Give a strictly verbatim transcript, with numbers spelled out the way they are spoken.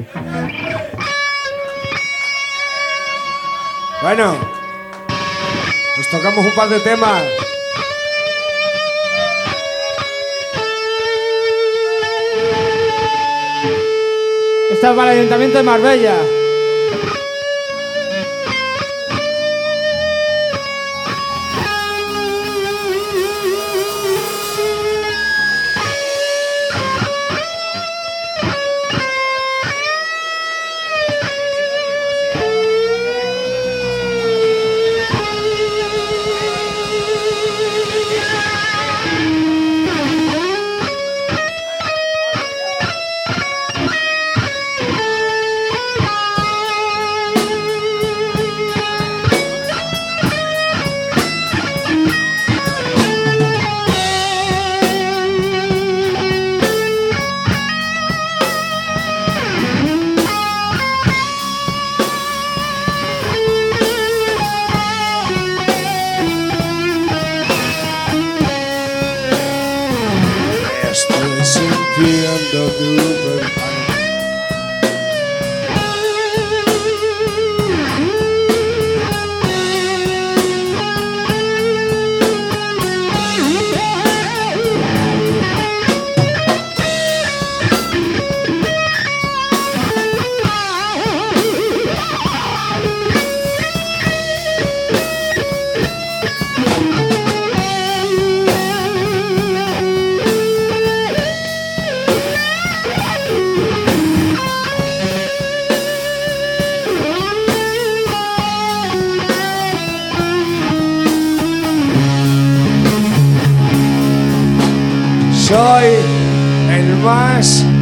Bueno, nos tocamos un par de temas. Esta es para el Ayuntamiento de Marbella. Estoy sintiendo tu verdad. Soy el más